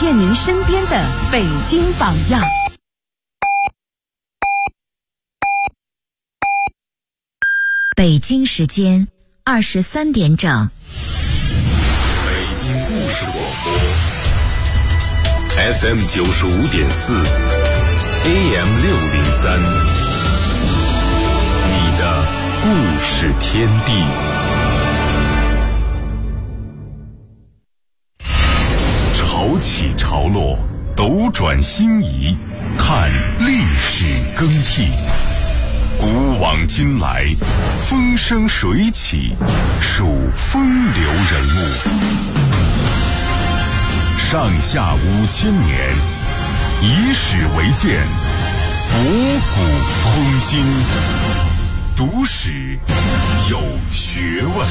见您身边的北京榜样。 北京时间23点整。 北京故事广播 FM 95.4 AM 603，你的故事天地。潮起潮落，斗转星移，看历史更替。古往今来，风生水起，数风流人物。上下5000年，以史为鉴，博古通今，读史有学问。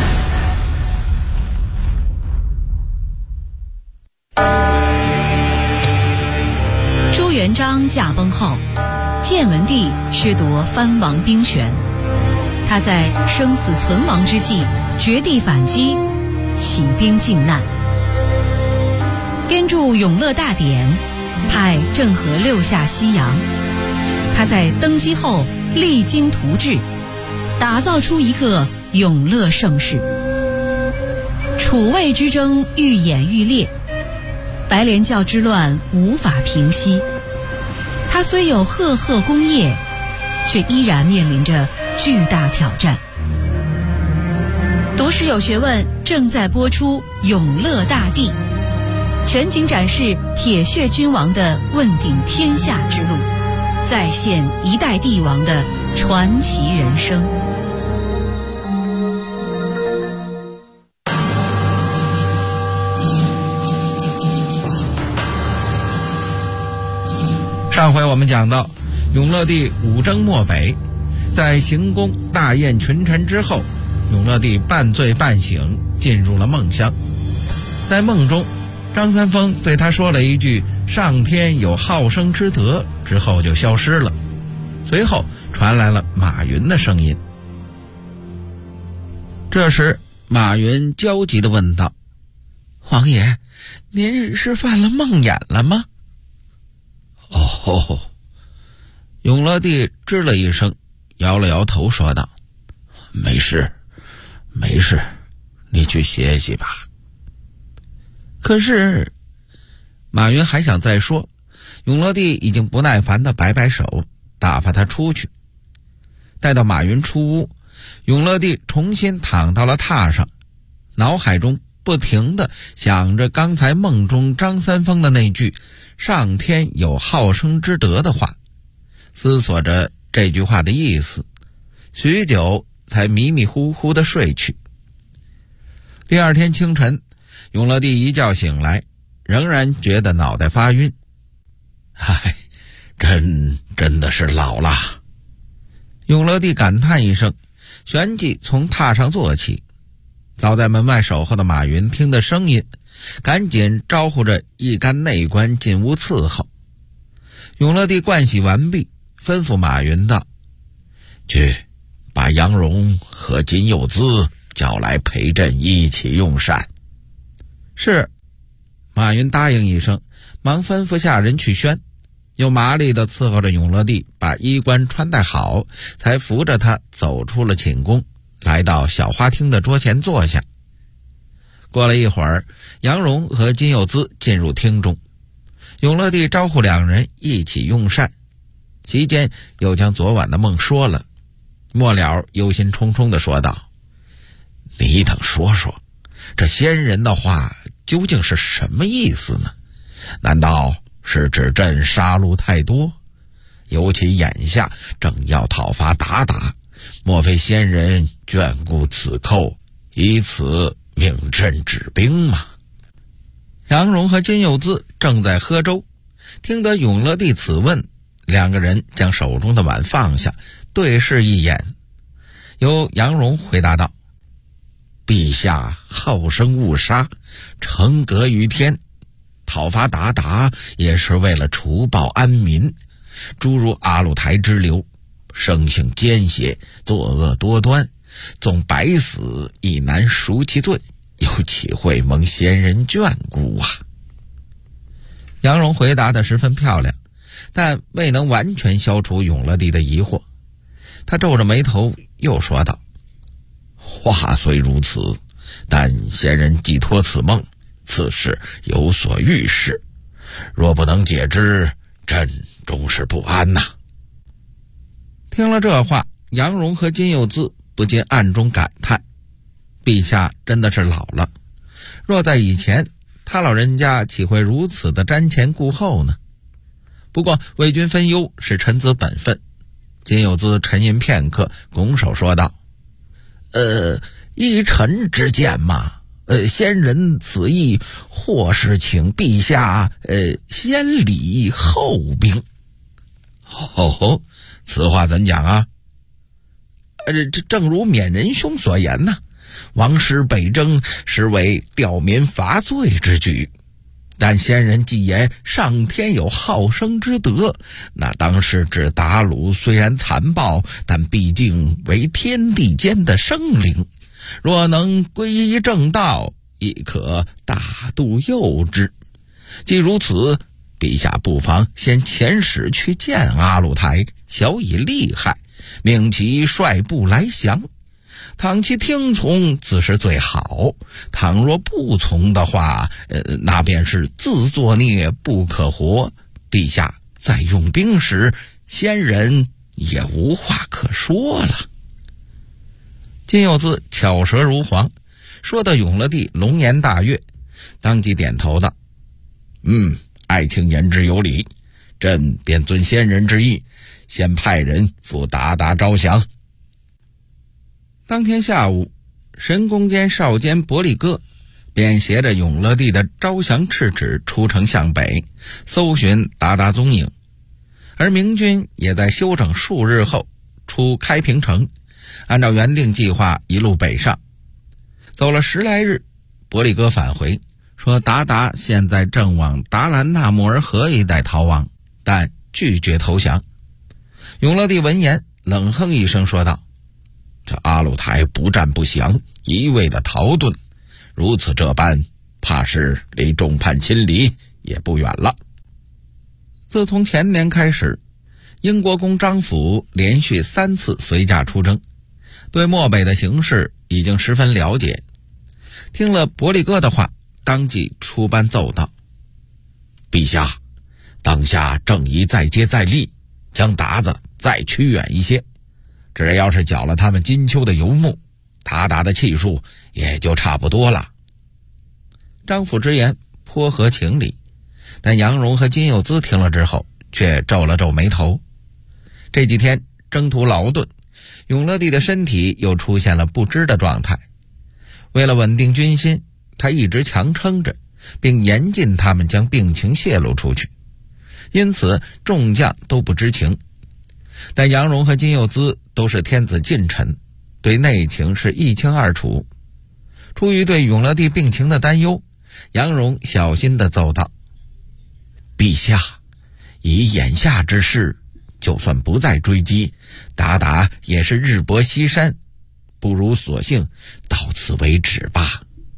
朱元璋驾崩后，建文帝削夺藩王兵权，他在生死存亡之际绝地反击，起兵靖难，编著《永乐大典》，派郑和六下西洋。他在登基后励精图治，打造出一个永乐盛世。楚魏之争愈演愈烈，白莲教之乱无法平息。他虽有赫赫功业，却依然面临着巨大挑战。读史有学问正在播出《永乐大帝》，全景展示铁血君王的问鼎天下之路，再现一代帝王的传奇人生。 上回我们讲到，永乐帝五征漠北，在行宫大宴群臣之后，永乐帝半醉半醒，进入了梦乡。在梦中，张三丰对他说了一句“上天有好生之德”之后就消失了。随后传来了马云的声音。这时马云焦急地问道：“王爷，您是犯了梦魇了吗？”哦，永乐帝吱了一声，摇了摇头说道：“没事，没事，你去歇息吧。”可是马云还想再说，永乐帝已经不耐烦地摆摆手，打发他出去。待到马云出屋，永乐帝重新躺到了榻上，脑海中不停地想着刚才梦中张三丰的那句上天有好生之德的话，思索着这句话的意思，许久才迷迷糊糊地睡去。第二天清晨，永乐帝一觉醒来，仍然觉得脑袋发晕。唉，真的是老了。永乐帝感叹一声，旋即从榻上坐起。早在门外守候的马云听得声音，赶紧招呼着一干内官进屋伺候。永乐帝盥洗完毕，吩咐马云道：“去把杨荣和金幼滋叫来陪朕一起用膳。”是。马云答应一声，忙吩咐下人去宣，又麻利地伺候着永乐帝把衣冠穿戴好，才扶着他走出了寝宫，来到小花厅的桌前坐下。过了一会儿，杨荣和金幼滋进入厅中，永乐帝招呼两人一起用膳，期间又将昨晚的梦说了。末了忧心忡忡地说道：“你等说说，这仙人的话究竟是什么意思呢？难道是指朕杀戮太多？尤其眼下正要讨伐鞑靼，莫非仙人眷顾此寇，以此命朕止兵吗？”杨荣和金幼滋正在喝粥，听得永乐帝此问，两个人将手中的碗放下，对视一眼。由杨荣回答道：“陛下好生勿杀，承德于天，讨伐鞑靼也是为了除暴安民。诸如阿鲁台之流，生性奸邪，作恶多端，纵百死亦难赎其罪，又岂会蒙仙人眷顾啊？” 杨荣回答得十分漂亮，但未能完全消除永乐帝的疑惑。他皱着眉头又说道：话虽如此，但先人寄托此梦，此事有所预示，若不能解之，朕终是不安呐。听了这话，杨荣和金幼滋不禁暗中感叹，陛下真的是老了，若在以前，他老人家岂会如此的瞻前顾后呢？不过为君分忧是臣子本分。金幼滋沉吟片刻，拱手说道：依臣之见嘛，先人此意或是请陛下先礼后兵。此话怎讲啊？这正如勉仁兄所言呢，王师北征实为吊民伐罪之举，但先人既言上天有好生之德，那当是指鞑虏虽然残暴，但毕竟为天地间的生灵，若能皈依正道，亦可大度佑之。既如此，陛下不妨先遣使去见阿鲁台，晓以利害，命其率部来降。倘其听从，自是最好；倘若不从的话，那便是自作孽不可活。陛下在用兵时，先人也无话可说了。金幼滋巧舌如簧，说的永乐帝龙颜大悦，当即点头道：爱卿言之有理，朕便遵先人之意，先派人赴鞑靼招降。当天下午，神宫监少监伯利哥便携着永乐帝的招降敕旨出城向北，搜寻鞑靼踪影。而明军也在休整数日后出开平城，按照原定计划一路北上。走了10来日，伯利哥返回说，鞑靼现在正往达兰纳木尔河一带逃亡，但拒绝投降。永乐帝闻言冷哼一声说道：这阿鲁台不战不降，一味的逃遁，如此这般，怕是离众叛亲离也不远了。自从前年开始，英国公张辅连续3次随驾出征，对漠北的形势已经十分了解。听了伯利哥的话，当即出班奏道：陛下，当下正宜再接再厉，将鞑子再驱远一些，只要是缴了他们金秋的游牧，鞑靼的气数也就差不多了。张辅之言颇合情理，但杨荣和金幼滋听了之后却皱了皱眉头。这几天征途劳顿，永乐帝的身体又出现了不支的状态，为了稳定军心，他一直强撑着，并严禁他们将病情泄露出去，因此众将都不知情。但杨荣和金幼滋都是天子近臣，对内情是一清二楚。出于对永乐帝病情的担忧，杨荣小心地奏道：陛下，以眼下之势，就算不再追击，鞑靼也是日薄西山，不如索性到此为止吧。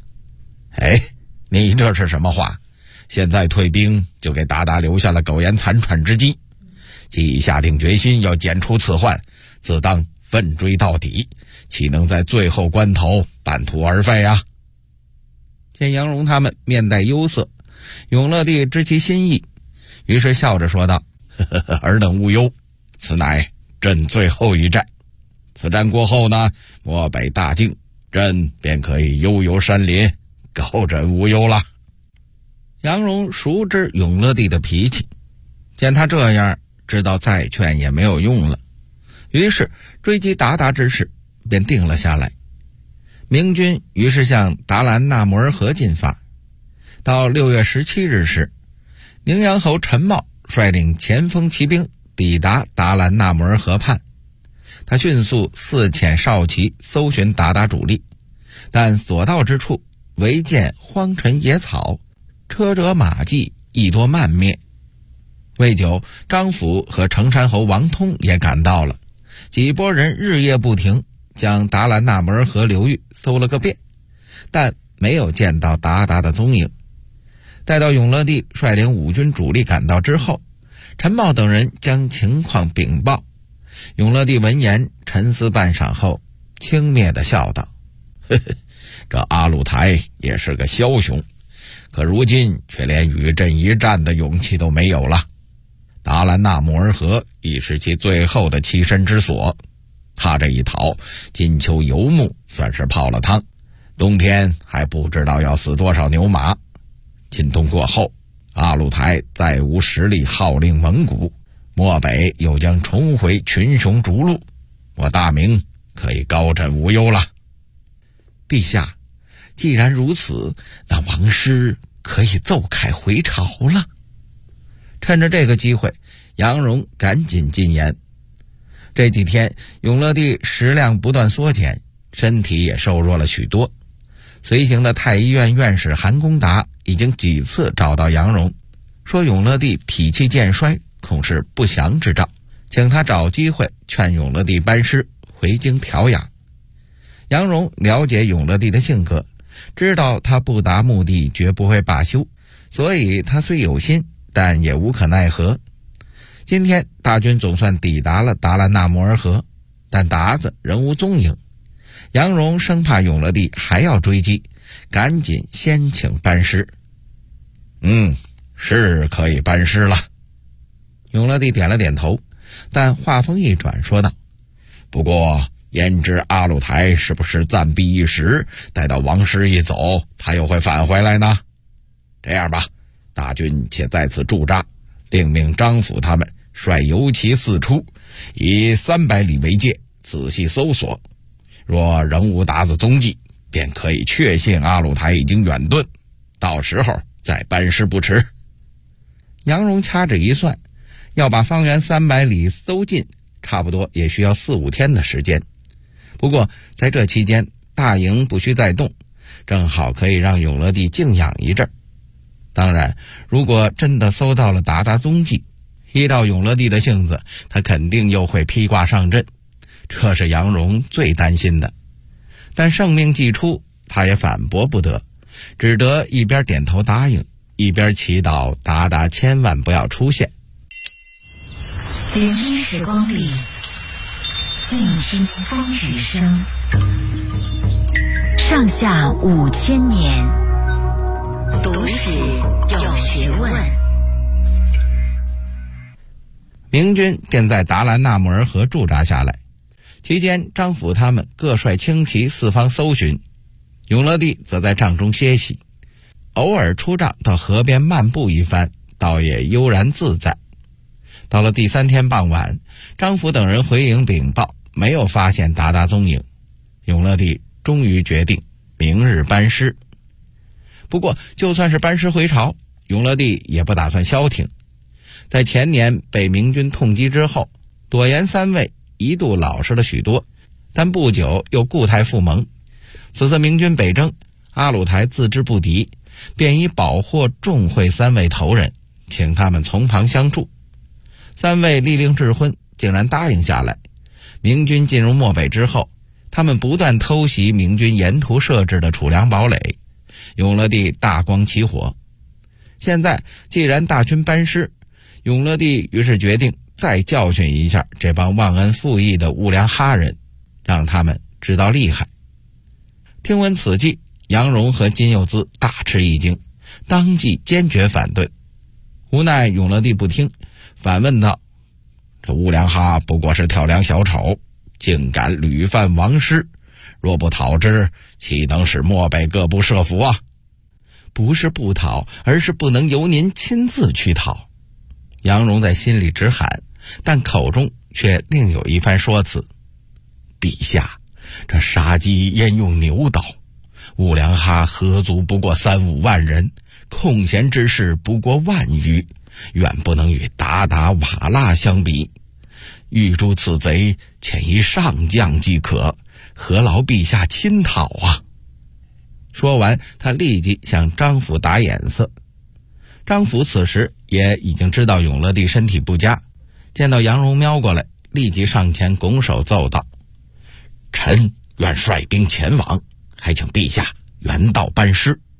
你这是什么话？现在退兵就给鞑靼留下了苟延残喘之机，既已下定决心要剪除此患，自当奋追到底，岂能在最后关头半途而废啊？见杨荣他们面带忧色，永乐帝知其心意，于是笑着说道：尔等勿忧，此乃朕最后一战，此战过后呢，漠北大境，朕便可以悠游山林，高枕无忧了。杨荣熟知永乐帝的脾气，见他这样，知道再劝也没有用了，于是追击鞑靼之事便定了下来。明军于是向达兰纳木尔河进发。到6月17日时，宁阳侯陈茂率领前锋骑兵抵达达兰纳木尔河畔，他迅速4遣少骑搜寻鞑靼主力，但所到之处唯见荒尘野草，车辙马迹亦多漫灭。未久，张辅和成山侯王通也赶到了，几拨人日夜不停，将达兰纳木尔河流域搜了个遍，但没有见到鞑靼的踪影。 待到永乐帝率领5军主力赶到之后，陈茂等人将情况禀报。永乐帝闻言沉思半晌后，轻蔑地笑道：“呵呵，这阿鲁台也是个枭雄，可如今却连与朕一战的勇气都没有了。达兰纳木尔河已是其最后的栖身之所，他这一逃，金秋游牧算是泡了汤，冬天还不知道要死多少牛马。今冬过后，阿鲁台再无实力号令蒙古，漠北又将重回群雄逐鹿，我大明可以高枕无忧了。陛下，既然如此，那王师可以奏凯回朝了。”趁着这个机会，杨荣赶紧进言。这几天永乐帝食量不断缩减，身体也瘦弱了许多。随行的太医院院士韩公达已经几次找到杨荣，说永乐帝体气渐衰，恐是不祥之兆，请他找机会劝永乐帝班师回京调养。杨荣了解永乐帝的性格，知道他不达目的绝不会罢休，所以他虽有心，但也无可奈何。今天大军总算抵达了达兰纳木尔河，但达子仍无踪影。杨荣生怕永乐帝还要追击，赶紧先请班师。是可以班师了。永乐帝点了点头，但话锋一转说道：“不过焉知阿鲁台是不是暂避一时，待到王师一走，他又会返回来呢？这样吧，大军且在此驻扎，另命张辅他们率游骑四出，以300里为界，仔细搜索。若仍无达子踪迹，便可以确信阿鲁台已经远遁，到时候再班师不迟。”杨荣掐指一算，要把方圆300里搜尽，差不多也需要4、5天的时间。不过在这期间，大营不需再动，正好可以让永乐帝静养一阵。当然，如果真的搜到了达达踪迹，依照永乐帝的性子，他肯定又会披挂上阵，这是杨荣最担心的。但圣命既出，他也反驳不得，只得一边点头答应，一边祈祷达达千万不要出现。 聆听时光里，静听风雨声。上下5000年，读史有学问。 明军便在达兰纳木尔河驻扎下来，期间张辅他们各率轻骑四方搜寻，永乐帝则在帐中歇息，偶尔出帐到河边漫步一番，倒也悠然自在。到了第3天傍晚，张辅等人回营禀报，没有发现达达踪影。永乐帝终于决定明日班师。不过就算是班师回朝，永乐帝也不打算消停。在前年被明军痛击之后，朵颜3位一度老实了许多，但不久又故态复萌。此次明军北征，阿鲁台自知不敌，便以保获重会3位头人，请他们从旁相助。3位立令智昏，竟然答应下来。明军进入漠北之后，他们不断偷袭明军沿途设置的储粮堡垒，永乐帝大光起火。现在既然大军班师，永乐帝于是决定再教训一下这帮忘恩负义的兀良哈人，让他们知道厉害。听闻此计，杨荣和金幼滋大吃一惊，当即坚决反对。无奈永乐帝不听，反问道：“这兀良哈不过是跳梁小丑，竟敢屡犯王师，若不讨之，岂能使漠北各部设伏啊？”“不是不讨，而是不能由您亲自去讨。”杨荣在心里直喊，但口中却另有一番说辞：“陛下，这杀鸡焉用牛刀？兀良哈何族不过3、5万人，空闲之士不过10000余，远不能与达达瓦剌相比。欲诛此贼，遣一上将即可，何劳陛下亲讨啊？”说完，他立即向张辅打眼色。张辅此时也已经知道永乐帝身体不佳，见到杨荣瞄过来，立即上前拱手奏道：“臣愿率兵前往，还请陛下原道班师。”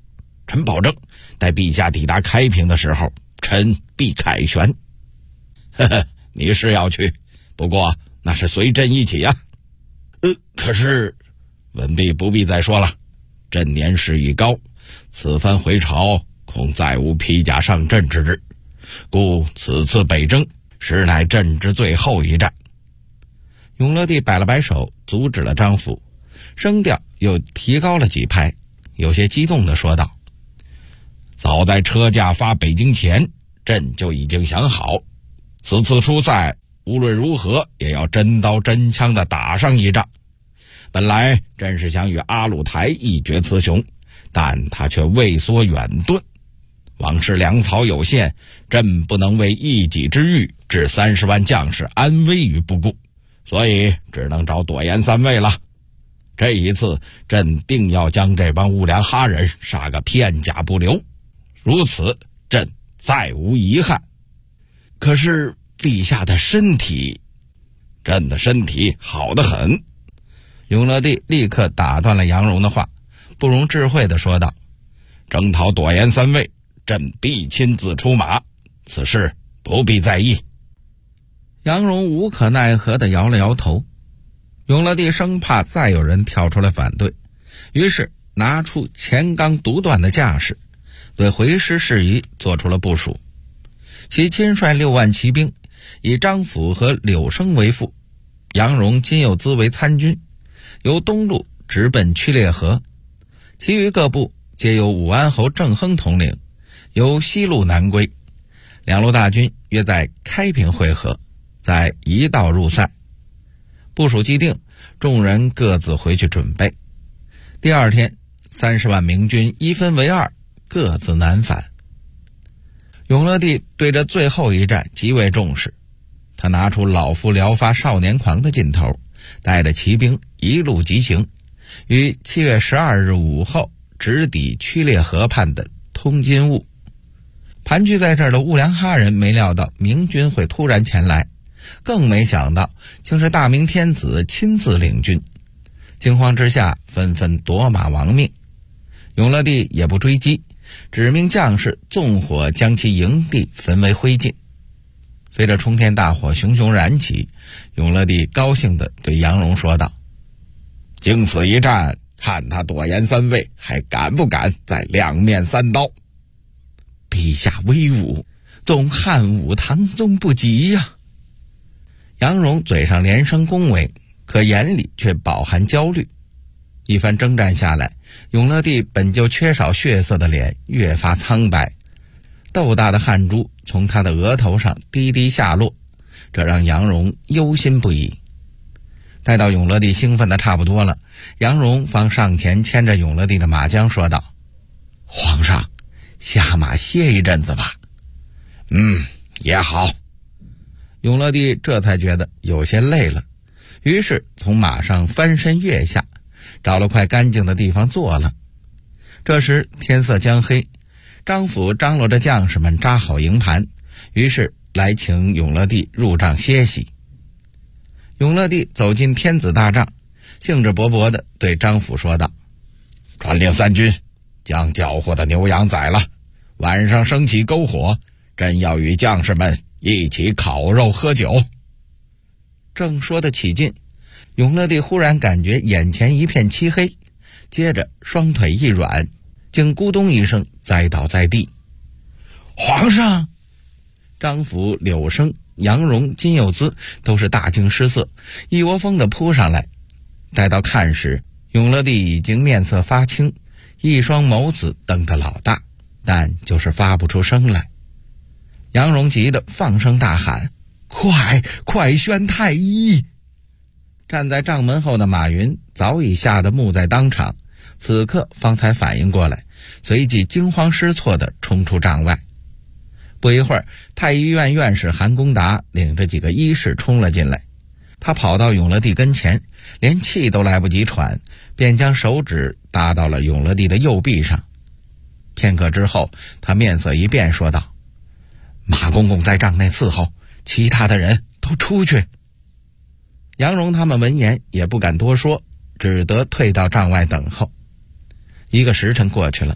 臣保证待陛下抵达开平的时候，臣必凯旋。呵呵，你是要去，不过那是随朕一起啊。可是文弼不必再说了，朕年事已高，此番回朝恐再无披甲上阵之日，故此次北征实乃朕之最后一战。永乐帝摆了摆手，阻止了张辅，声调又提高了几拍，有些激动地说道：早在车驾发北京前，朕就已经想好，此次出塞无论如何也要真刀真枪地打上一仗。本来朕是想与阿鲁台一决雌雄，但他却畏缩远遁，往事粮草有限，朕不能为一己之欲置30万将士安危于不顾，所以只能找朵颜三位了。这一次朕定要将这帮兀良哈人杀个片甲不留，如此朕再无遗憾。可是陛下的身体，朕的身体好得很。永乐帝立刻打断了杨荣的话，不容置喙地说道：征讨朵颜三位，朕必亲自出马，此事不必在意。杨荣无可奈何地摇了摇头。永乐帝生怕再有人跳出来反对，于是拿出钱刚独断的架势，对回师事宜做出了部署。其亲率6万骑兵，以张辅和柳生为副，杨荣、金幼滋为参军，由东路直奔曲烈河，其余各部皆由武安侯郑亨统领，由西路南归。两路大军约在开平会合，再一道入塞。部署既定，众人各自回去准备。第二天，30万明军一分为二，各自南返。永乐帝对这最后一战极为重视，他拿出老夫聊发少年狂的劲头，带着骑兵一路急行，于7月12日午后直抵曲烈河畔的通津坞。盘踞在这儿的兀良哈人没料到明军会突然前来，更没想到竟是大明天子亲自领军，惊慌之下纷纷夺马亡命。永乐帝也不追击，指命将士纵火将其营地焚为灰烬。随着冲天大火熊熊燃起，永乐帝高兴地对杨荣说道：经此一战，看他朵颜三位还敢不敢再两面三刀。陛下威武，纵汉武唐宗不及呀。杨荣嘴上连声恭维，可眼里却饱含焦虑。一番征战下来，永乐帝本就缺少血色的脸越发苍白，豆大的汗珠从他的额头上滴滴下落，这让杨荣忧心不已。待到永乐帝兴奋的差不多了，杨荣方上前牵着永乐帝的马缰说道：皇上，下马歇一阵子吧。也好。永乐帝这才觉得有些累了，于是从马上翻身跃下，找了块干净的地方坐了。这时天色将黑，张辅张罗着将士们扎好营盘，于是来请永乐帝入帐歇息。永乐帝走进天子大帐，兴致勃勃地对张辅说道：传令三军将缴获的牛羊宰了，晚上升起篝火，朕要与将士们一起烤肉喝酒。正说得起劲，永乐帝忽然感觉眼前一片漆黑，接着双腿一软，竟咕咚一声栽倒在地。皇上！张辅、柳生、杨荣、金幼滋都是大惊失色，一窝蜂地扑上来。待到看时，永乐帝已经面色发青，一双眸子瞪得老大，但就是发不出声来。杨荣急得放声大喊：快宣太医！站在帐门后的马云早已吓得木在当场，此刻方才反应过来，随即惊慌失措地冲出帐外。不一会儿，太医院院士韩公达领着几个医士冲了进来。他跑到永乐帝跟前，连气都来不及喘，便将手指搭到了永乐帝的右臂上。片刻之后，他面色一变，说道：马公公在帐内伺候，其他的人都出去。杨荣他们闻言也不敢多说，只得退到帐外等候。1个时辰过去了，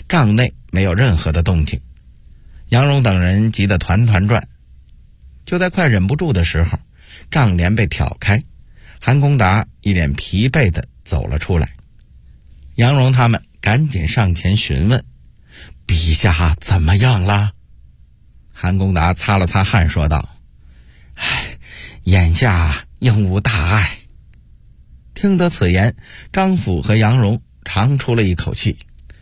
帐内没有任何的动静，杨荣等人急得团团转。就在快忍不住的时候，帐帘被挑开，韩公达一脸疲惫地走了出来。杨荣他们赶紧上前询问：“陛下怎么样了？”韩公达擦了擦汗说道：“眼下应无大碍。”听得此言，张辅和杨荣长出了一口气：“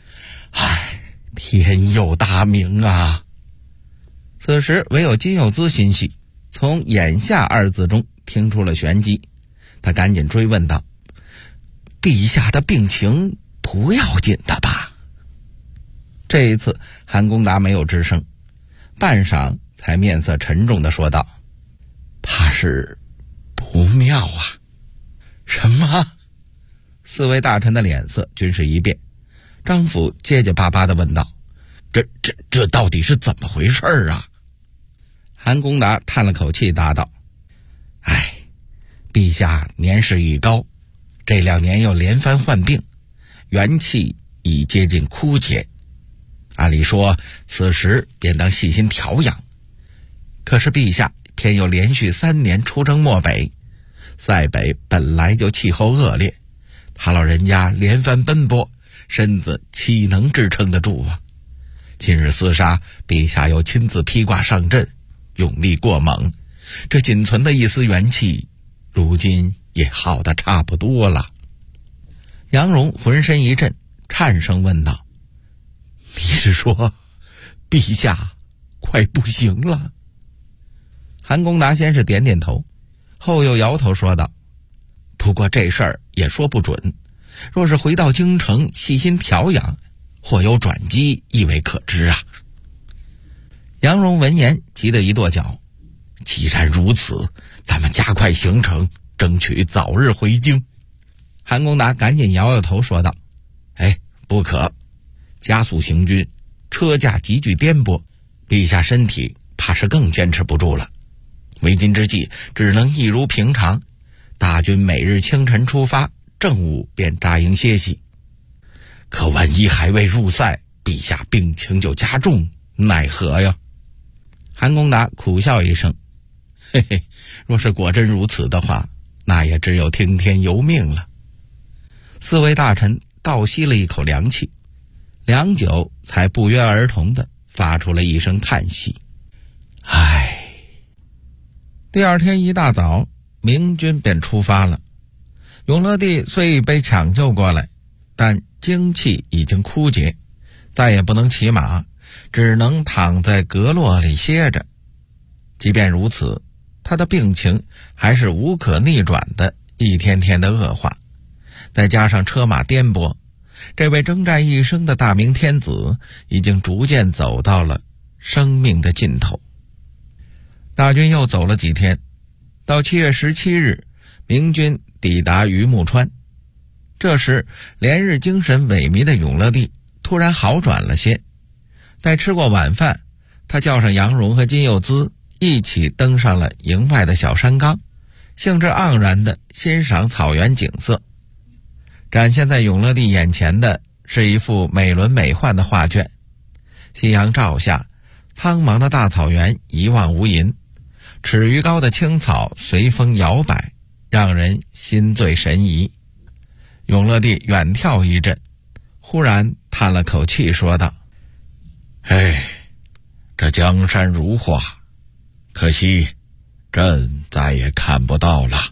天佑大明啊！”此时唯有金幼滋心细，从眼下二字中听出了玄机，他赶紧追问道：“陛下的病情不要紧的吧？”这一次韩公达没有吱声，半晌才面色沉重地说道：“怕是不妙啊。”“什么？”四位大臣的脸色均是一变。张辅结结巴巴地问道：“这到底是怎么回事啊？”韩公达叹了口气答道：“陛下年事已高，这2年又连番患病，元气已接近枯竭。按理说此时便当细心调养，可是陛下偏又连续3年出征漠北，塞北本来就气候恶劣，他老人家连番奔波，身子岂能支撑得住啊？今日厮杀，陛下又亲自披挂上阵，用力过猛，这仅存的一丝元气，如今也耗得差不多了。”杨荣浑身一震，颤声问道：“你是说陛下快不行了？”韩公达先是点点头，后又摇头说道：“不过这事儿也说不准，若是回到京城细心调养，或有转机，亦未可知啊。”杨荣闻言急得一跺脚：“既然如此，咱们加快行程，争取早日回京。”韩公达赶紧摇摇头说道：“不可，加速行军，车驾急剧颠簸，陛下身体怕是更坚持不住了。为今之计，只能一如平常，大军每日清晨出发，正午便扎营歇息。可万一还未入塞，陛下病情就加重，奈何呀？”韩公达苦笑一声：“若是果真如此的话，那也只有听天由命了。”四位大臣倒吸了一口凉气，良久才不约而同地发出了一声叹息：“第二天一大早，明军便出发了。永乐帝虽已被抢救过来，但精气已经枯竭，再也不能骑马，只能躺在阁落里歇着。即便如此，他的病情还是无可逆转的一天天的恶化，再加上车马颠簸，这位征战一生的大明天子已经逐渐走到了生命的尽头。大军又走了几天，到7月17日，明军抵达榆木川。这时连日精神萎靡的永乐帝突然好转了些，在吃过晚饭，他叫上杨荣和金幼滋一起登上了营外的小山岗，兴致盎然地欣赏草原景色。展现在永乐帝眼前的是一幅美轮美奂的画卷，夕阳照下，苍茫的大草原一望无垠，尺余高的青草随风摇摆，让人心醉神怡。永乐帝远眺一阵，忽然叹了口气说道：“这江山如画，可惜朕再也看不到了。”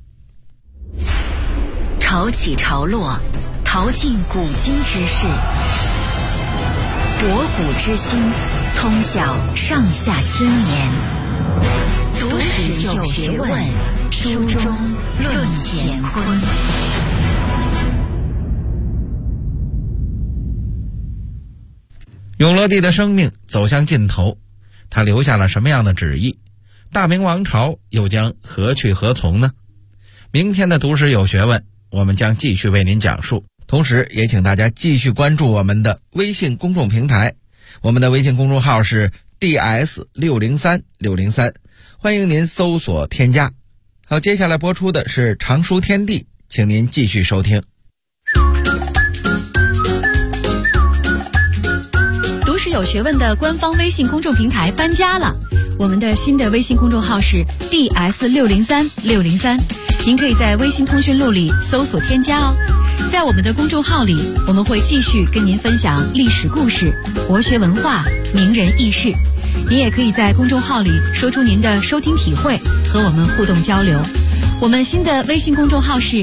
潮起潮落，淘尽古今之事，博古之今，通晓上下千年。读史有学问，书中论乾坤。 永乐帝的生命走向尽头，他留下了什么样的旨意？大明王朝又将何去何从呢？明天的读史有学问，我们将继续为您讲述，同时也请大家继续关注我们的微信公众平台，我们的微信公众号是 DS603603，欢迎您搜索添加。好，接下来播出的是常书天地，请您继续收听。 师有学问的官方微信公众平台搬家了，我们的新的微信公众号是 DS603603，您可以在微信通讯录里搜索添加哦。在我们的公众号里，我们会继续跟您分享历史故事、国学文化、名人轶事。您也可以在公众号里说出您的收听体会，和我们互动交流。我们新的微信公众号是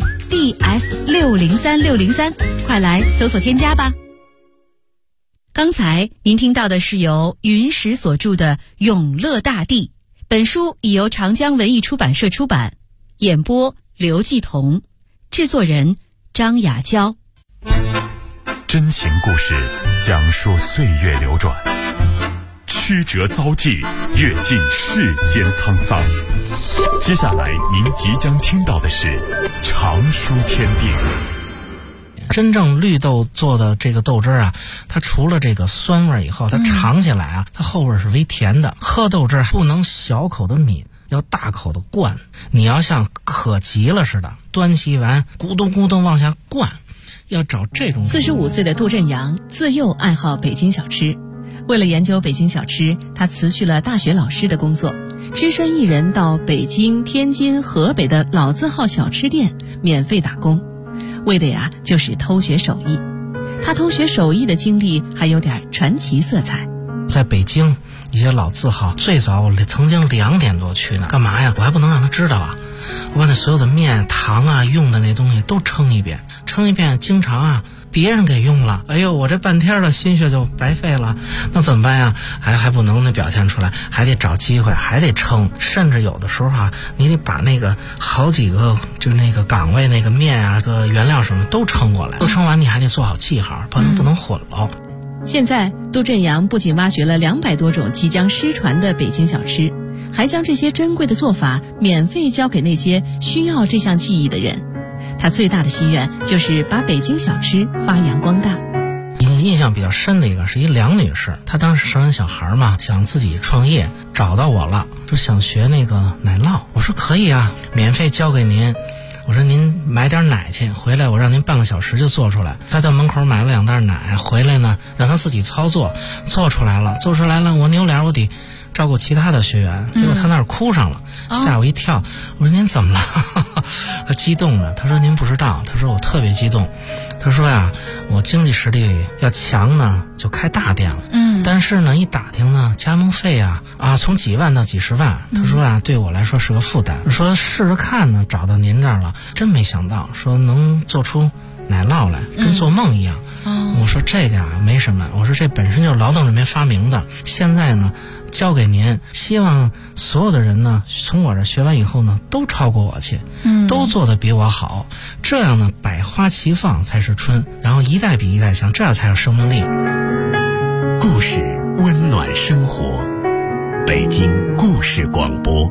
DS603603，快来搜索添加吧。刚才您听到的是由云石所著的《永乐大帝》，本书已由长江文艺出版社出版，演播刘继彤，制作人张雅娇。 真情故事讲述岁月流转，曲折遭际，阅尽世间沧桑。接下来您即将听到的是常书天地。 真正绿豆做的这个豆汁啊，它除了这个酸味以后，它尝起来啊，它后味是微甜的。喝豆汁不能小口的抿，要大口的灌。你要像渴急了似的，端起一碗咕咚咕咚往下灌，要找这种。 45岁的杜振阳自幼爱好北京小吃，为了研究北京小吃，他辞去了大学老师的工作，只身一人到北京、天津、河北的老字号小吃店免费打工，为的呀就是偷学手艺。他偷学手艺的经历还有点传奇色彩。 在北京一些老字号，最早我曾经2点多去呢，干嘛呀？我还不能让他知道啊！我把那所有的面、糖啊、用的那东西都称一遍，经常啊别人给用了，哎呦，我这半天的心血就白费了，那怎么办呀？还不能那表现出来，还得找机会，还得称，甚至有的时候啊，你得把那个好几个就那个岗位那个面啊、个原料什么都称过来，都称完你还得做好记号，不能混了。 现在杜振阳不仅挖掘了200多种即将失传的北京小吃，还将这些珍贵的做法免费教给那些需要这项技艺的人。他最大的心愿就是把北京小吃发扬光大。 印象比较深的一个是一梁女士，她当时生完小孩嘛，想自己创业，找到我了，说想学那个奶酪。我说可以啊，免费教给您。我说您买点奶去，回来我让您半个小时就做出来。他到门口买了2袋奶，回来呢让他自己操作，做出来了，我扭脸我得照顾其他的学员，结果他那儿哭上了，吓我一跳。我说您怎么了？他激动的，他说您不知道，他说我特别激动，他说呀，我经济实力要强呢就开大店了，但是呢一打听呢加盟费啊从几万到几十万，他说啊对我来说是个负担，说试试看呢，找到您这儿了，真没想到说能做出奶酪来，跟做梦一样。我说这个呀没什么，我说这本身就是劳动人民发明的，现在呢交给您，希望所有的人呢从我这学完以后呢都超过我去，都做得比我好，这样呢百花齐放才是春，然后一代比一代强，这样才有生命力。 故事温暖生活，北京故事广播。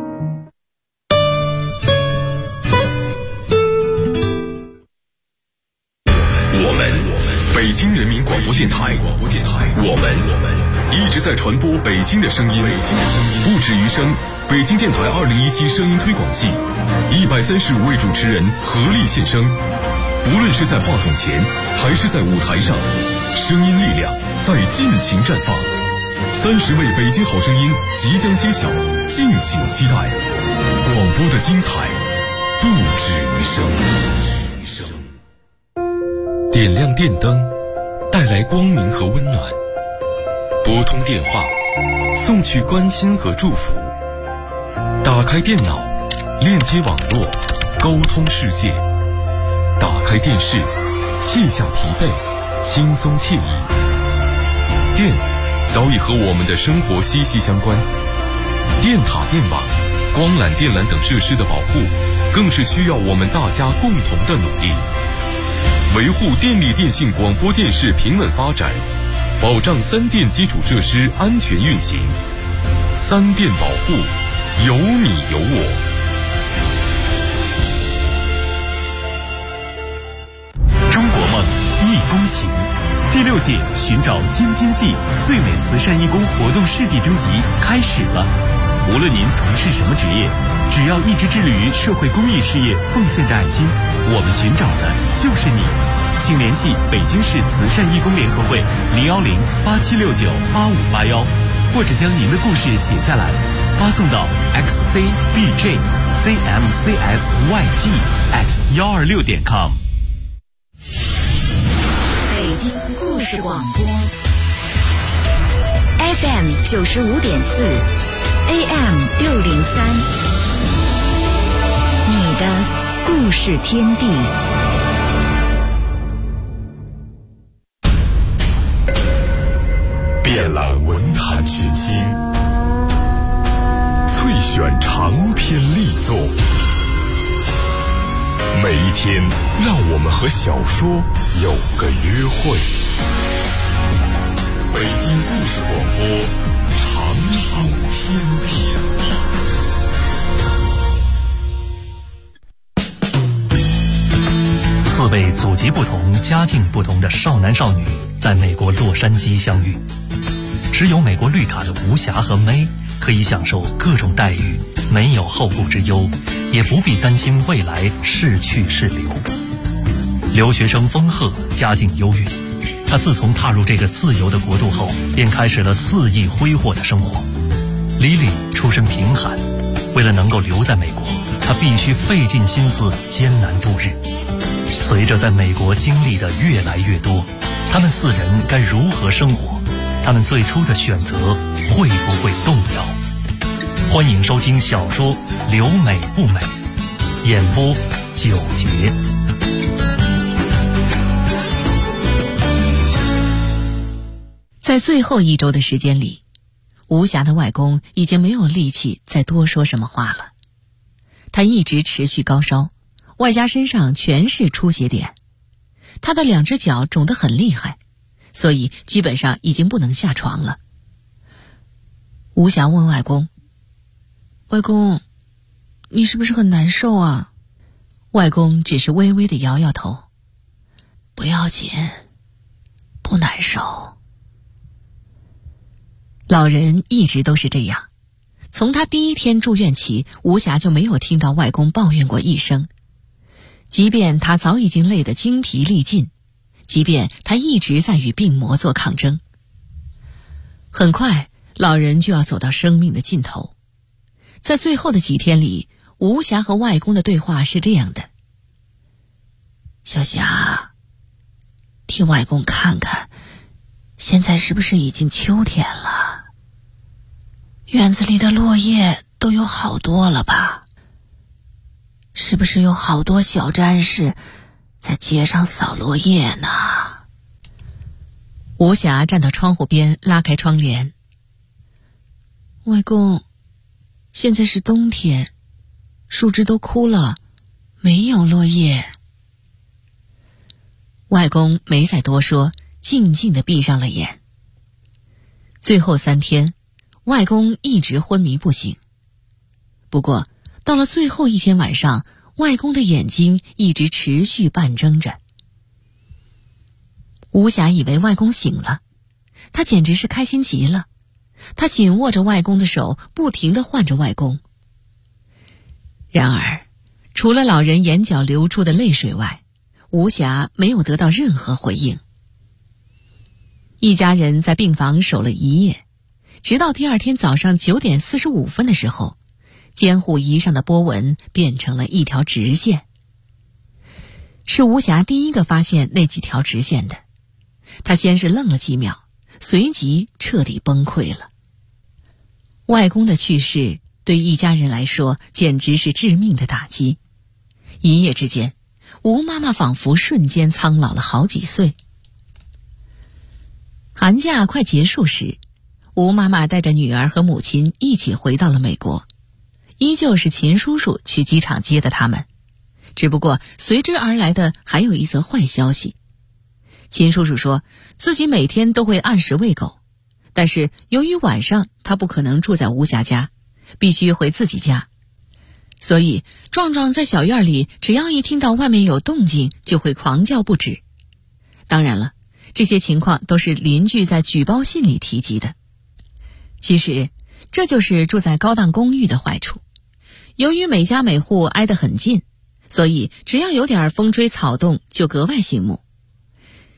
北京人民广播电台，我们一直在传播北京的声音。不止于声，北京电台2017声音推广季，135位主持人合力献声。不论是在话筒前，还是在舞台上，声音力量在尽情绽放。30位北京好声音即将揭晓，敬请期待。广播的精彩，不止于声。点亮电灯，带来光明和温暖；拨通电话，送去关心和祝福；打开电脑，链接网络，沟通世界；打开电视，卸下疲惫，轻松惬意。电早已和我们的生活息息相关，电塔、电网、光缆、电缆等设施的保护，更是需要我们大家共同的努力。维护电力电信广播电视平稳发展，保障3电基础设施安全运行。3电保护，有你有我。 中国梦义工情第6届寻找京津冀最美慈善义工活动世纪征集开始了。无论您从事什么职业，只要一直致力于社会公益事业，奉献着爱心，我们寻找的就是你。 请联系北京市慈善义工联合会010-8769-8581，或者将您的故事写下来，发送到 xzbjzmcsyg@126.com。 北京故事广播 FM 95.4 AM 603，你的故事天地。 遍览文坛群星，萃选长篇力作，每一天让我们和小说有个约会。北京故事广播，长寿天地。 4位祖籍不同、家境不同的少男少女在美国洛杉矶相遇，只有美国绿卡的吴霞和May可以享受各种待遇，没有后顾之忧，也不必担心未来是去是留。留学生丰鹤家境优越，他自从踏入这个自由的国度后，便开始了肆意挥霍的生活。Lily出身贫寒，为了能够留在美国，他必须费尽心思艰难度日。随着在美国经历的越来越多，他们4人该如何生活？他们最初的选择会不会动摇？欢迎收听小说《留美不美》，演播9节。 在最后1周的时间里，吴霞的外公已经没有力气再多说什么话了。他一直持续高烧，外加身上全是出血点，他的2只脚肿得很厉害，所以基本上已经不能下床了。吴霞问外公：“外公，你是不是很难受啊？”外公只是微微地摇摇头：“不要紧，不难受。”老人一直都是这样，从他第1天住院起，吴霞就没有听到外公抱怨过一声。即便他早已经累得精疲力尽，即便他一直在与病魔做抗争。很快，老人就要走到生命的尽头。在最后的几天里，吴霞和外公的对话是这样的：“小霞，替外公看看，现在是不是已经秋天了？院子里的落叶都有好多了吧？是不是有好多小战士在街上扫落叶呢？”吴霞站到窗户边，拉开窗帘：“外公，现在是冬天，树枝都枯了，没有落叶。”外公没再多说，静静地闭上了眼。最后3天，外公一直昏迷不醒。不过到了最后1天晚上，外公的眼睛一直持续半睁着。吴霞以为外公醒了，她简直是开心极了。她紧握着外公的手，不停地唤着外公。然而，除了老人眼角流出的泪水外，吴霞没有得到任何回应。一家人在病房守了1夜，直到第2天早上9点45分的时候，监护仪上的波纹变成了一条直线。是吴霞第一个发现那几条直线的，她先是愣了几秒，随即彻底崩溃了。外公的去世对一家人来说简直是致命的打击。一夜之间，吴妈妈仿佛瞬间苍老了好几岁。寒假快结束时，吴妈妈带着女儿和母亲一起回到了美国，依旧是秦叔叔去机场接的他们，只不过随之而来的还有一则坏消息。秦叔叔说自己每天都会按时喂狗，但是由于晚上他不可能住在吴霞家，必须回自己家，所以壮壮在小院里只要一听到外面有动静就会狂叫不止。当然了，这些情况都是邻居在举报信里提及的。其实这就是住在高档公寓的坏处，由于每家每户挨得很近，所以只要有点风吹草动就格外醒目，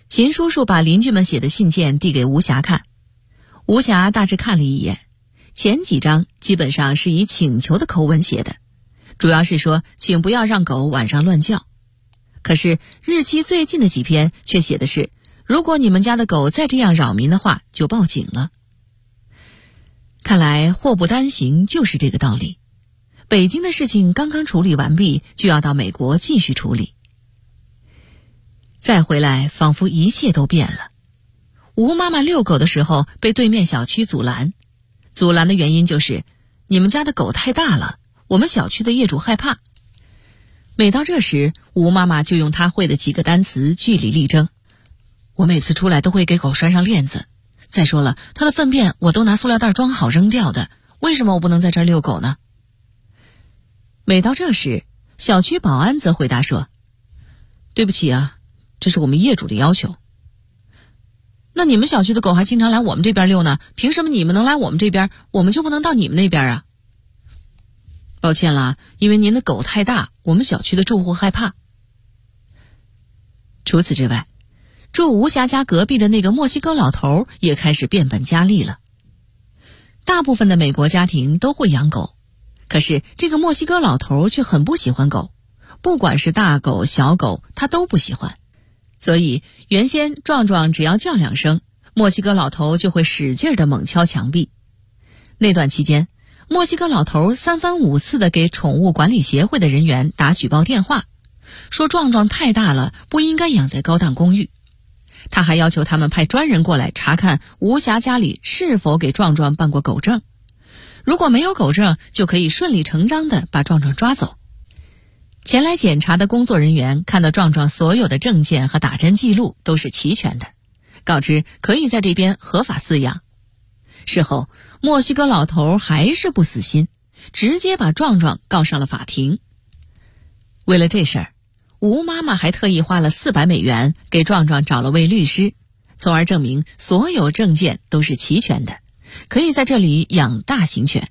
秦叔叔把邻居们写的信件递给吴霞看，吴霞大致看了一眼，前几章基本上是以请求的口吻写的，主要是说请不要让狗晚上乱叫。可是日期最近的几篇却写的是，如果你们家的狗再这样扰民的话，就报警了。看来祸不单行就是这个道理。北京的事情刚刚处理完毕，就要到美国继续处理。再回来，仿佛一切都变了。吴妈妈遛狗的时候被对面小区阻拦，阻拦的原因就是你们家的狗太大了，我们小区的业主害怕。每到这时，吴妈妈就用她会的几个单词据理力争。我每次出来都会给狗拴上链子，再说了，它的粪便我都拿塑料袋装好扔掉的，为什么我不能在这儿遛狗呢？每到这时，小区保安则回答说，对不起啊，这是我们业主的要求。那你们小区的狗还经常来我们这边遛呢，凭什么你们能来我们这边，我们就不能到你们那边啊？抱歉啦，因为您的狗太大，我们小区的住户害怕。除此之外，住吴霞家隔壁的那个墨西哥老头也开始变本加厉了。大部分的美国家庭都会养狗，可是这个墨西哥老头却很不喜欢狗，不管是大狗小狗他都不喜欢。所以原先壮壮只要叫2声，墨西哥老头就会使劲地猛敲墙壁。那段期间，墨西哥老头3番5次地给宠物管理协会的人员打举报电话，说壮壮太大了，不应该养在高档公寓。他还要求他们派专人过来查看吴霞家里是否给壮壮办过狗证，如果没有狗证，就可以顺理成章地把壮壮抓走。前来检查的工作人员看到壮壮所有的证件和打针记录都是齐全的，告知可以在这边合法饲养。事后，墨西哥老头还是不死心，直接把壮壮告上了法庭。为了这事儿，吴妈妈还特意花了400美元给壮壮找了位律师，从而证明所有证件都是齐全的，可以在这里养大型犬。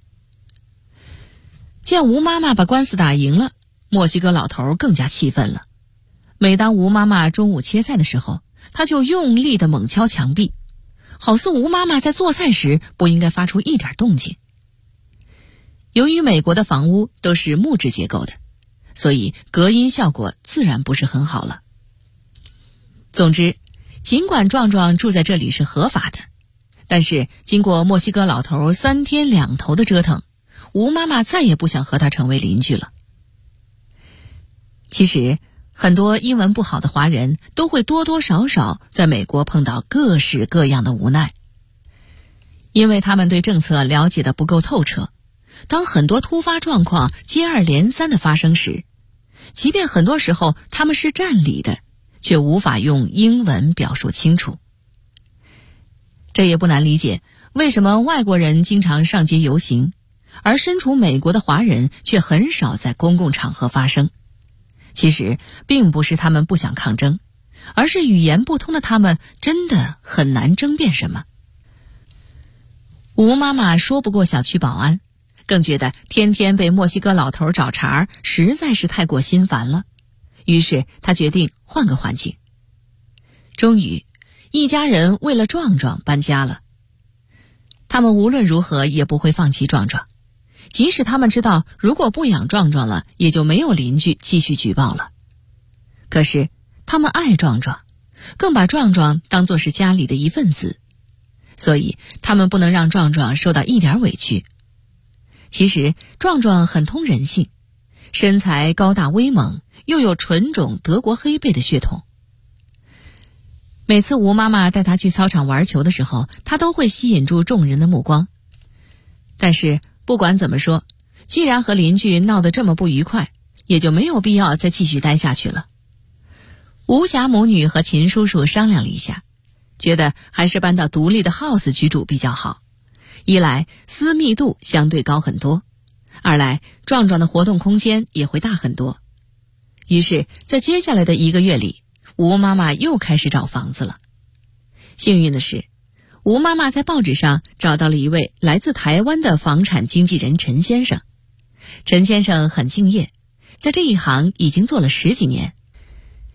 见吴妈妈把官司打赢了，墨西哥老头更加气愤了。每当吴妈妈中午切菜的时候，他就用力地猛敲墙壁，好似吴妈妈在做菜时不应该发出一点动静。由于美国的房屋都是木质结构的，所以隔音效果自然不是很好了。总之，尽管壮壮住在这里是合法的，但是经过墨西哥老头3天2头的折腾，吴妈妈再也不想和他成为邻居了。其实，很多英文不好的华人都会多多少少在美国碰到各式各样的无奈，因为他们对政策了解得不够透彻。当很多突发状况接二连三的发生时，即便很多时候他们是占理的，却无法用英文表述清楚。这也不难理解，为什么外国人经常上街游行，而身处美国的华人却很少在公共场合发声。其实并不是他们不想抗争，而是语言不通的他们真的很难争辩什么。吴妈妈说不过小区保安，更觉得天天被墨西哥老头找茬实在是太过心烦了，于是她决定换个环境。终于，一家人为了壮壮搬家了。他们无论如何也不会放弃壮壮，即使他们知道如果不养壮壮了，也就没有邻居继续举报了。可是他们爱壮壮，更把壮壮当作是家里的一份子，所以他们不能让壮壮受到一点委屈。其实壮壮很通人性，身材高大威猛，又有纯种德国黑背的血统。每次吴妈妈带他去操场玩球的时候，他都会吸引住众人的目光。但是不管怎么说，既然和邻居闹得这么不愉快，也就没有必要再继续待下去了。吴霞母女和秦叔叔商量了一下，觉得还是搬到独立的 house 居住比较好。一来私密度相对高很多，二来壮壮的活动空间也会大很多。于是在接下来的1个月里，吴妈妈又开始找房子了。幸运的是，吴妈妈在报纸上找到了一位来自台湾的房产经纪人陈先生。陈先生很敬业，在这一行已经做了10几年。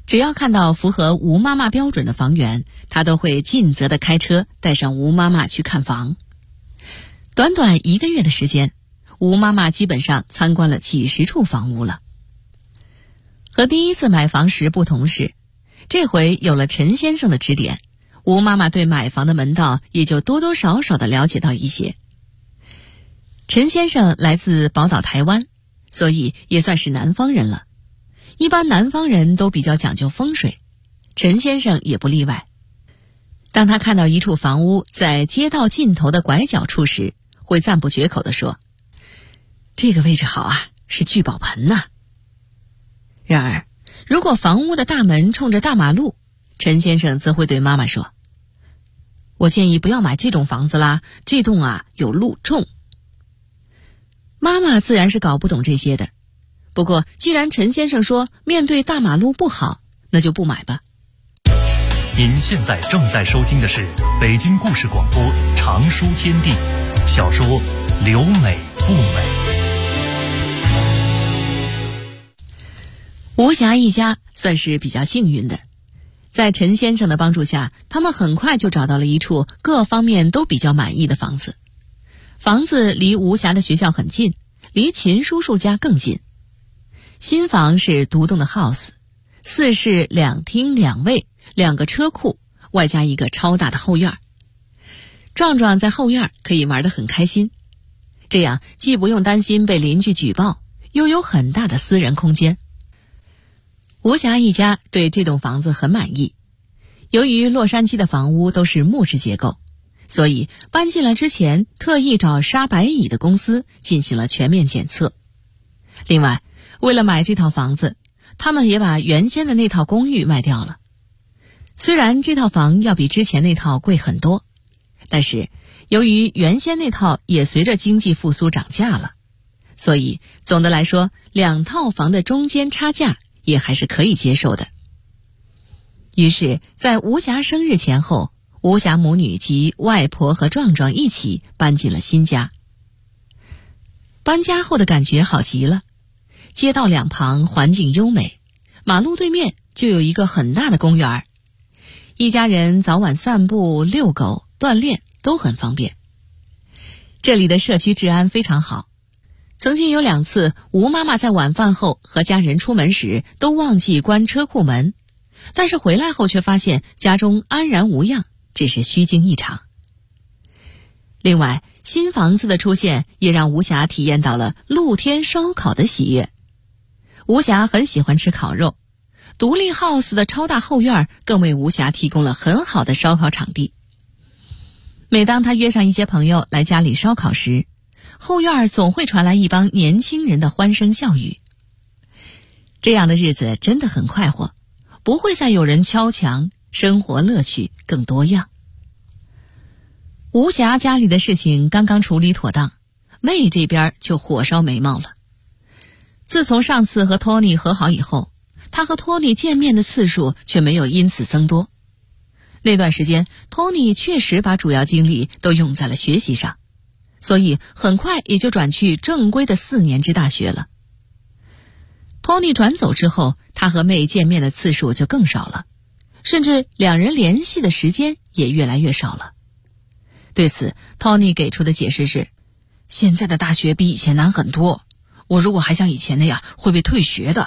只要看到符合吴妈妈标准的房源，她都会尽责地开车带上吴妈妈去看房。短短1个月的时间，吴妈妈基本上参观了几十处房屋了。和第一次买房时不同的是，这回有了陈先生的指点，吴妈妈对买房的门道也就多多少少地了解到一些。陈先生来自宝岛台湾，所以也算是南方人了。一般南方人都比较讲究风水，陈先生也不例外。当他看到一处房屋在街道尽头的拐角处时，会赞不绝口地说：“这个位置好啊，是聚宝盆呐。”然而，如果房屋的大门冲着大马路，陈先生则会对妈妈说：“我建议不要买这种房子啦，这栋啊有路冲。”妈妈自然是搞不懂这些的。不过既然陈先生说面对大马路不好，那就不买吧。 您现在正在收听的是北京故事广播长书天地小说《留美不美》。 吴霞一家算是比较幸运的，在陈先生的帮助下，他们很快就找到了一处各方面都比较满意的房子。房子离吴霞的学校很近，离秦叔叔家更近。新房是独栋的 house， 4室2厅2卫，2个车库，外加一个超大的后院。壮壮在后院可以玩得很开心，这样既不用担心被邻居举报，又有很大的私人空间。吴霞一家对这栋房子很满意。由于洛杉矶的房屋都是木质结构，所以搬进来之前特意找沙白蚁的公司进行了全面检测。另外，为了买这套房子，他们也把原先的那套公寓卖掉了。虽然这套房要比之前那套贵很多，但是由于原先那套也随着经济复苏涨价了，所以总的来说，2套房的中间差价也还是可以接受的。于是在吴霞生日前后，吴霞母女及外婆和壮壮一起搬进了新家。搬家后的感觉好极了，街道两旁环境优美，马路对面就有一个很大的公园，一家人早晚散步、遛狗、锻炼都很方便。这里的社区治安非常好，曾经有2次吴妈妈在晚饭后和家人出门时都忘记关车库门，但是回来后却发现家中安然无恙，只是虚惊一场。另外，新房子的出现也让吴霞体验到了露天烧烤的喜悦。吴霞很喜欢吃烤肉，独立 house 的超大后院更为吴霞提供了很好的烧烤场地。每当她约上一些朋友来家里烧烤时，后院总会传来一帮年轻人的欢声笑语。这样的日子真的很快活，不会再有人敲墙，生活乐趣更多样。吴霞家里的事情刚刚处理妥当，妹这边就火烧眉毛了。自从上次和托尼和好以后，她和托尼见面的次数却没有因此增多。那段时间，托尼确实把主要精力都用在了学习上，所以很快也就转去正规的4年制大学了。托尼转走之后，他和妹见面的次数就更少了，甚至2人联系的时间也越来越少了。对此，托尼给出的解释是：现在的大学比以前难很多，我如果还像以前那样会被退学的。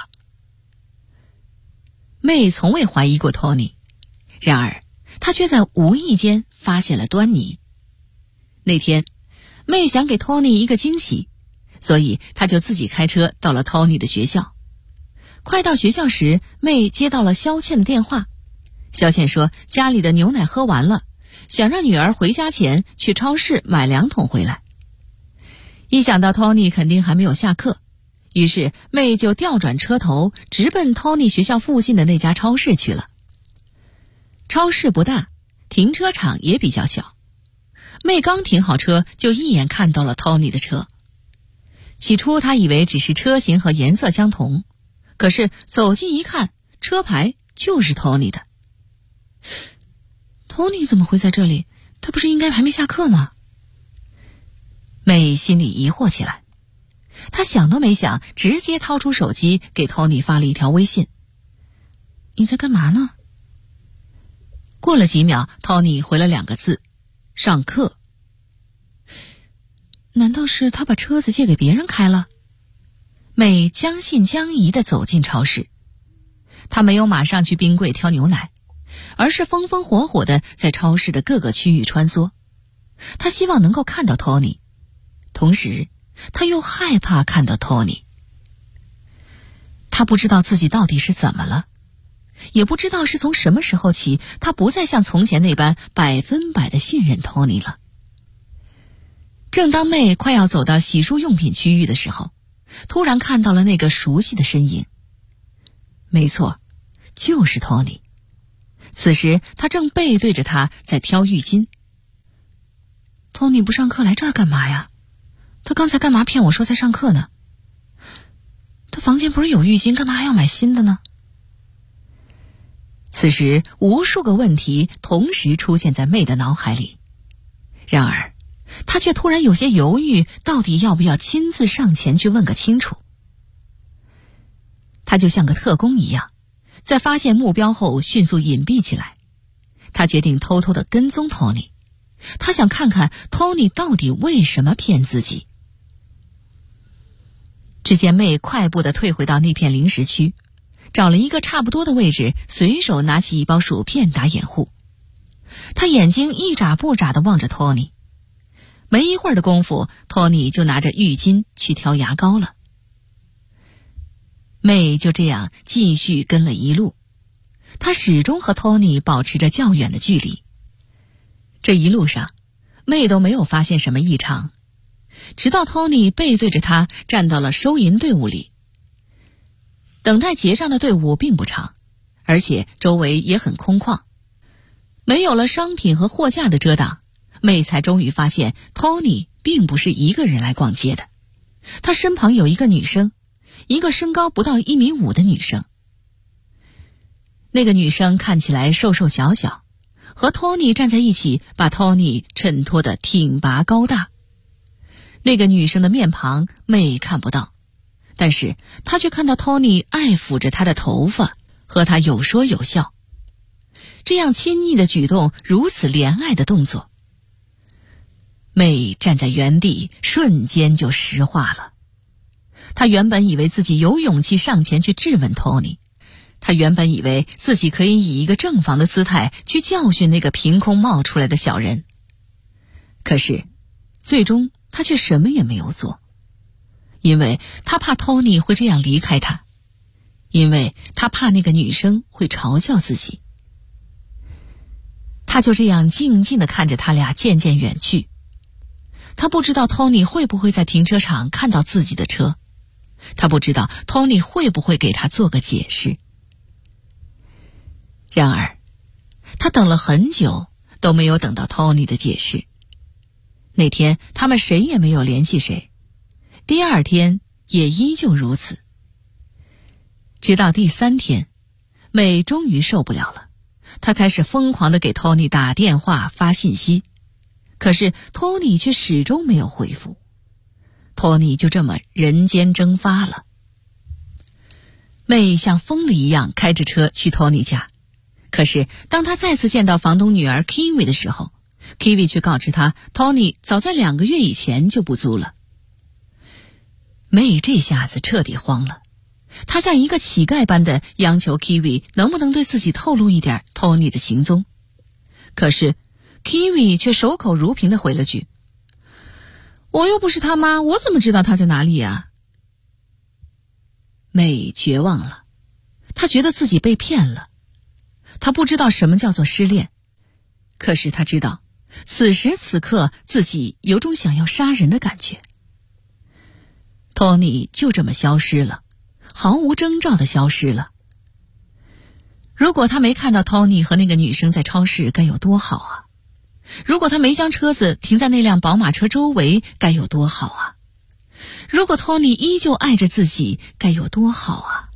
妹从未怀疑过托尼，然而她却在无意间发现了端倪。那天，妹想给托尼一个惊喜，所以她就自己开车到了托尼的学校。快到学校时，妹接到了肖倩的电话。肖倩说家里的牛奶喝完了，想让女儿回家前去超市买2桶回来。一想到托尼肯定还没有下课，于是妹就调转车头，直奔托尼学校附近的那家超市去了。超市不大，停车场也比较小。妹刚停好车，就一眼看到了托尼的车。起初她以为只是车型和颜色相同，可是走近一看，车牌就是托尼的。托尼怎么会在这里？他不是应该还没下课吗？妹心里疑惑起来，她想都没想，直接掏出手机给托尼发了一条微信。 你在干嘛呢？过了几秒， Tony 回了2个字：上课。难道是他把车子借给别人开了？May 将信将疑地走进超市，他没有马上去冰柜挑牛奶，而是风风火火地在超市的各个区域穿梭。他希望能够看到 Tony， 同时他又害怕看到 Tony。 他不知道自己到底是怎么了，也不知道是从什么时候起，他不再像从前那般100%地信任 Tony 了。正当May快要走到洗漱用品区域的时候，突然看到了那个熟悉的身影。没错，就是 Tony。 此时他正背对着他在挑浴巾。Tony 不上课来这儿干嘛呀？他刚才干嘛骗我说在上课呢？他房间不是有浴巾，干嘛还要买新的呢？此时无数个问题同时出现在May的脑海里，然而他却突然有些犹豫，到底要不要亲自上前去问个清楚。他就像个特工一样，在发现目标后迅速隐蔽起来。他决定偷偷地跟踪 Tony， 他想看看 Tony 到底为什么骗自己。只见May快步地退回到那片零食区，找了一个差不多的位置，随手拿起一包薯片打掩护。他眼睛一眨不眨地望着 Tony。没一会儿的功夫， Tony 就拿着浴巾去挑牙膏了。May 就这样继续跟了一路，他始终和 Tony 保持着较远的距离。这一路上 May 都没有发现什么异常，直到 Tony 背对着他站到了收银队伍里。等待结账的队伍并不长，而且周围也很空旷，没有了商品和货架的遮挡，May 才终于发现 Tony 并不是一个人来逛街的，他身旁有一个女生，一个身高不到1.5米的女生。那个女生看起来瘦瘦小小，和 Tony 站在一起，把 Tony 衬托得挺拔高大。那个女生的面庞May看不到，但是她却看到 Tony 爱抚着她的头发，和她有说有笑。这样亲昵的举动，如此怜爱的动作，May站在原地，瞬间就石化了。她原本以为自己有勇气上前去质问 Tony， 她原本以为自己可以以一个正房的姿态去教训那个凭空冒出来的小人。可是最终她却什么也没有做，因为她怕 Tony 会这样离开她，因为她怕那个女生会嘲笑自己。她就这样静静地看着他俩渐渐远去。他不知道 Tony 会不会在停车场看到自己的车，他不知道 Tony 会不会给他做个解释。然而他等了很久都没有等到 Tony 的解释。那天他们谁也没有联系谁，第二天也依旧如此。直到第3天，May终于受不了了，他开始疯狂地给 Tony 打电话发信息，可是 Tony 却始终没有回复。Tony 就这么人间蒸发了。May像疯了一样开着车去 Tony 家，可是当他再次见到房东女儿 Kiwi 的时候， Kiwi 却告知他 Tony 早在2个月以前就不租了。May 这下子彻底慌了，他像一个乞丐般的央求 Kiwi 能不能对自己透露一点 Tony 的行踪。可是 Kiwi 却守口如瓶地回了句：我又不是他妈，我怎么知道他在哪里啊？May 绝望了，他觉得自己被骗了。他不知道什么叫做失恋，可是他知道此时此刻自己有种想要杀人的感觉。Tony 就这么消失了，毫无征兆地消失了。如果他没看到 Tony 和那个女生在超市，该有多好啊！如果他没将车子停在那辆宝马车周围，该有多好啊！如果 Tony 依旧爱着自己，该有多好啊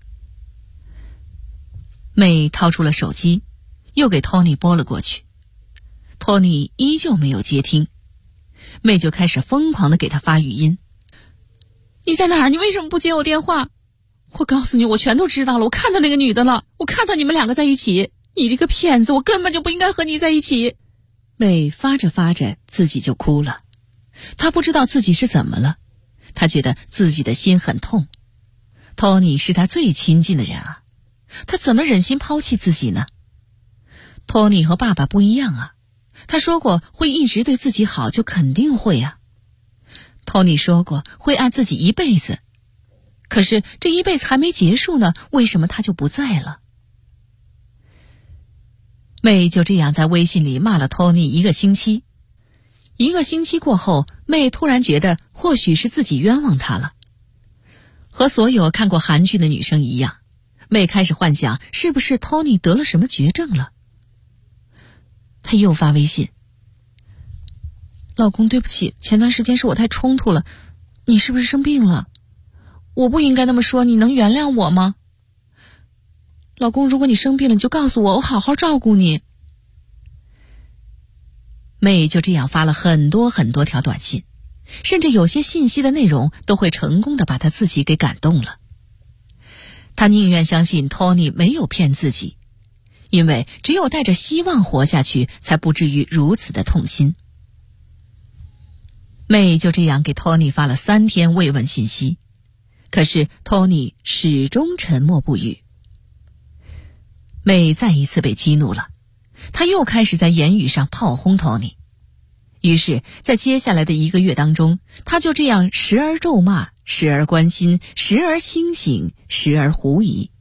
！May 掏出了手机，又给 Tony 拨了过去。Tony 依旧没有接听， May 就开始疯狂地给他发语音：你在哪儿？你为什么不接我电话？ 我告诉你，我全都知道了，我看到那个女的了，我看到你们两个在一起。你这个骗子，我根本就不应该和你在一起。妹发着发着自己就哭了，她不知道自己是怎么了，她觉得自己的心很痛。托尼是她最亲近的人啊，她怎么忍心抛弃自己呢？托尼和爸爸不一样啊，他说过会一直对自己好，就肯定会啊。托尼说过会爱自己一辈子，可是这一辈子还没结束呢，为什么他就不在了？妹就这样在微信里骂了托尼1个星期。1个星期过后，妹突然觉得或许是自己冤枉他了。和所有看过韩剧的女生一样，妹开始幻想是不是托尼得了什么绝症了。她又发微信：老公，对不起，前段时间是我太冲突了，你是不是生病了？我不应该那么说，你能原谅我吗？老公，如果你生病了，你就告诉我，我好好照顾你。妹就这样发了很多很多条短信，甚至有些信息的内容都会成功的把她自己给感动了。她宁愿相信托尼没有骗自己，因为只有带着希望活下去，才不至于如此的痛心。妹就这样给托尼发了3天慰问信息，可是托尼始终沉默不语。妹再一次被激怒了，她又开始在言语上炮轰托尼。于是在接下来的1个月当中，她就这样时而咒骂，时而关心，时而清醒，时而狐疑。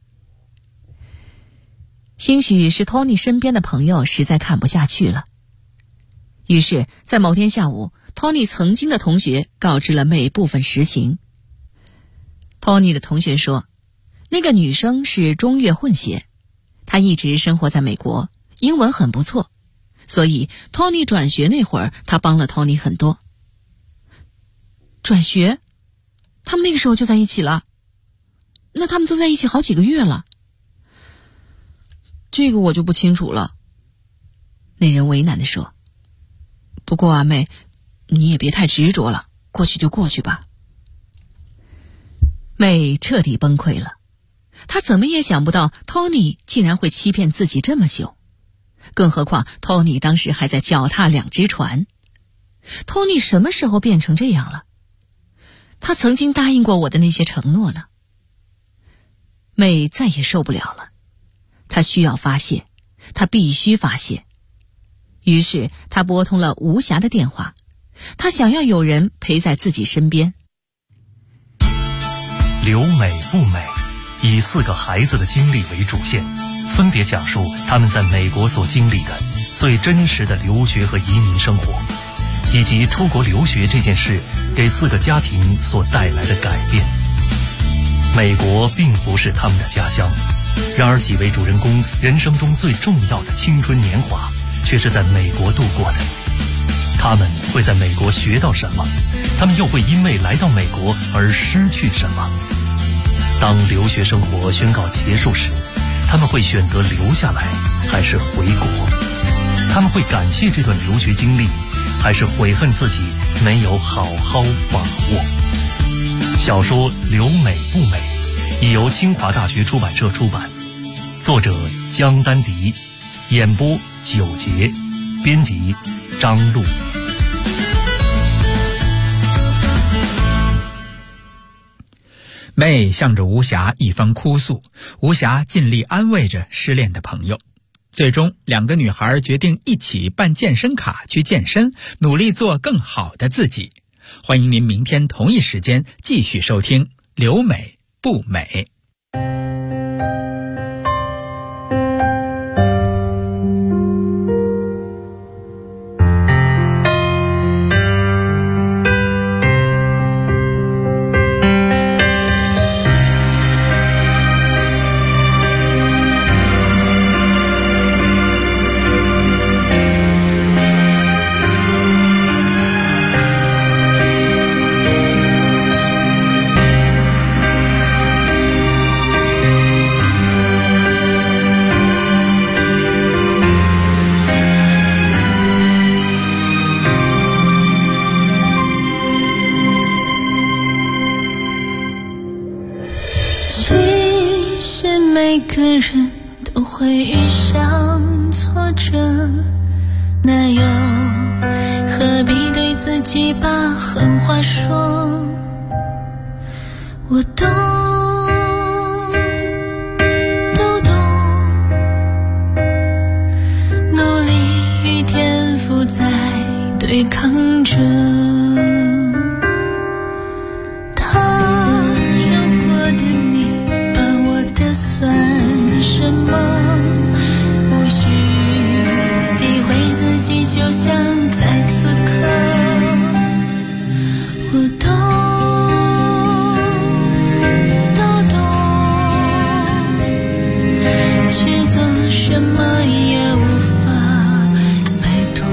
兴许是托尼身边的朋友实在看不下去了，于是在某天下午，托尼曾经的同学告知了妹部分实情。托尼的同学说，那个女生是中越混血，她一直生活在美国，英文很不错，所以托尼转学那会儿，她帮了托尼很多。转学？他们那个时候就在一起了？那他们都在一起好几个月了？这个我就不清楚了。那人为难地说。不过啊，妹，你也别太执着了，过去就过去吧。妹彻底崩溃了，她怎么也想不到托尼竟然会欺骗自己这么久，更何况托尼当时还在脚踏2只船。托尼什么时候变成这样了？他曾经答应过我的那些承诺呢？妹再也受不了了，她需要发泄，她必须发泄。于是她拨通了吴霞的电话，她想要有人陪在自己身边。 留美不美，以4个孩子的经历为主线，分别讲述他们在美国所经历的最真实的留学和移民生活，以及出国留学这件事给4个家庭所带来的改变。美国并不是他们的家乡，然而几位主人公人生中最重要的青春年华却是在美国度过的。他们会在美国学到什么？他们又会因为来到美国而失去什么？当留学生活宣告结束时，他们会选择留下来还是回国？他们会感谢这段留学经历，还是悔恨自己没有好好把握？小说《留美不美》已由清华大学出版社出版，作者江丹迪，演播9节，编辑张璐。 妹向着吴霞一番哭诉，吴霞尽力安慰着失恋的朋友。最终2个女孩决定一起办健身卡去健身，努力做更好的自己。欢迎您明天同一时间继续收听《留美不美》。 每个人都会遇上挫折，那又何必对自己把狠话说？我都懂，努力与天赋在对抗着。算什么？无需诋毁自己，就像在此刻，我都懂，去做什么也无法摆脱。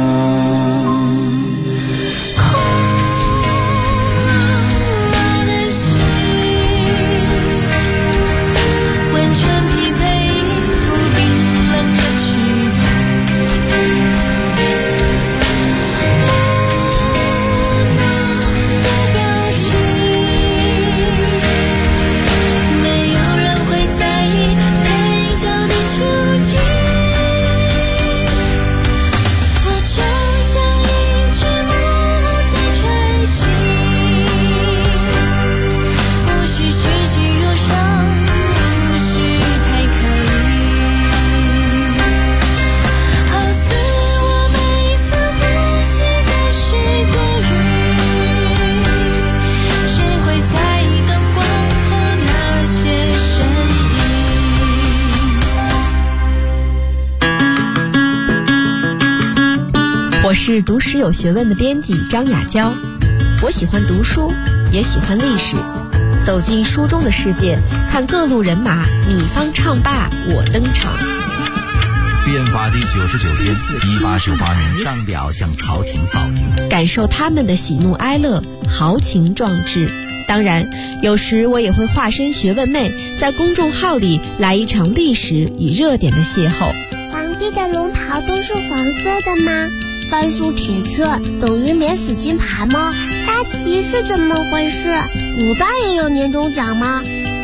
我是读史有学问的编辑张雅娇，我喜欢读书，也喜欢历史，走进书中的世界，看各路人马你方唱罢我登场。 编发第99天，1898年上表向朝廷报警， 感受他们的喜怒哀乐，豪情壮志。当然，有时我也会化身学问妹，在公众号里来一场历史与热点的邂逅。 皇帝的龙袍都是黄色的吗？甘肃铁雀等于免死金牌吗？大旗是怎么回事？古代也有年终奖吗？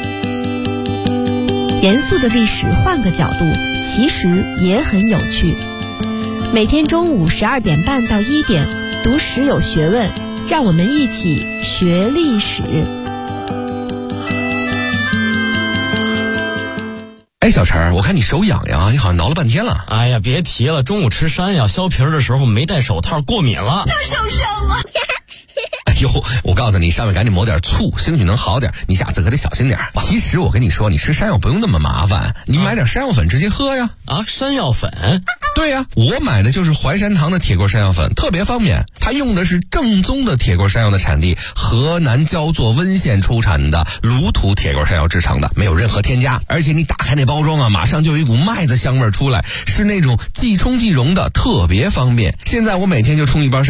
严肃的历史换个角度，其实也很有趣。每天中午12点半到1点，读史有学问，让我们一起学历史。 哎，小陈，我看你手痒痒，你好像挠了半天了。 哎呀，别提了，中午吃山药削皮的时候没戴手套，过敏了。 又受伤了。 哎呦，我告诉你，上面赶紧抹点醋，兴许能好点。你下次可得小心点。其实我跟你说，你吃山药不用那么麻烦，你买点山药粉直接喝呀。 啊，山药粉？ 对呀，我买的就是淮山堂的铁棍山药粉，特别方便。它用的是正宗的铁棍山药的产地河南焦作温县出产的卤土铁棍山药制成的，没有任何添加。而且你打开那包装啊，马上就有一股麦子香味出来，是那种即冲即溶的，特别方便。现在我每天就冲一包